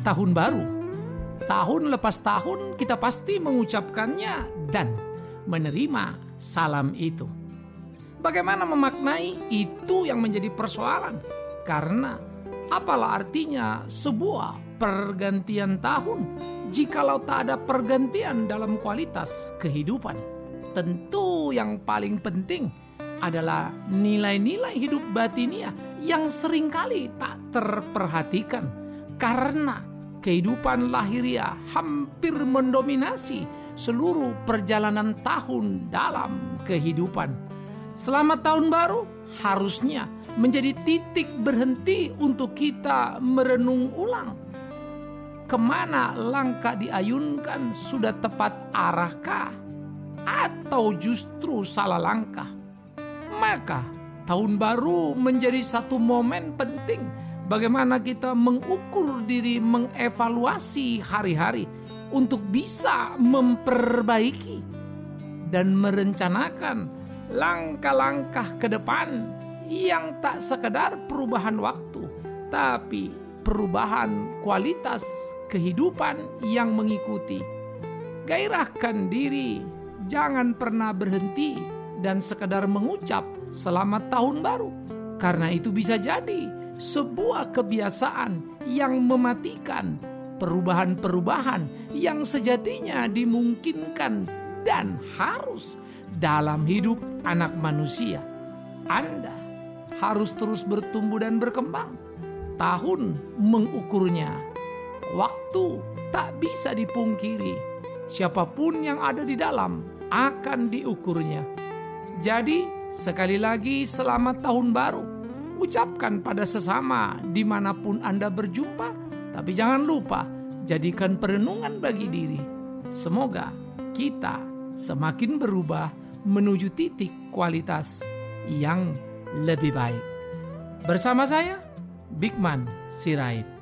tahun baru. Tahun lepas tahun kita pasti mengucapkannya dan menerima salam itu. Bagaimana memaknai itu yang menjadi persoalan? Karena apalah artinya sebuah pergantian tahun jikalau tak ada pergantian dalam kualitas kehidupan? Tentu yang paling penting adalah nilai-nilai hidup batiniah yang seringkali tak terperhatikan karena kehidupan lahiriah hampir mendominasi seluruh perjalanan tahun dalam kehidupan. Selamat tahun baru harusnya menjadi titik berhenti untuk kita merenung ulang. Kemana langkah diayunkan, sudah tepat arahkah? Atau justru salah langkah? Maka tahun baru menjadi satu momen penting bagaimana kita mengukur diri, mengevaluasi hari-hari untuk bisa memperbaiki dan merencanakan langkah-langkah ke depan yang tak sekedar perubahan waktu, tapi perubahan kualitas kehidupan yang mengikuti. Gairahkan diri, jangan pernah berhenti dan sekedar mengucap selamat tahun baru, karena itu bisa jadi sebuah kebiasaan yang mematikan perubahan-perubahan yang sejatinya dimungkinkan dan harus dalam hidup anak manusia. Anda harus terus bertumbuh dan berkembang. Tahun mengukurnya, waktu tak bisa dipungkiri. Siapapun yang ada di dalam akan diukurnya. Jadi sekali lagi selamat tahun baru. Ucapkan pada sesama dimanapun Anda berjumpa. Tapi jangan lupa jadikan perenungan bagi diri. Semoga kita semakin berubah menuju titik kualitas yang lebih baik. Bersama saya, Bigman Sirait.